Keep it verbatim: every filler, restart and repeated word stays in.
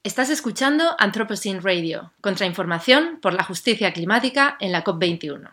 Estás escuchando Anthropocene Radio, contrainformación por la justicia climática en la COP veintiuno.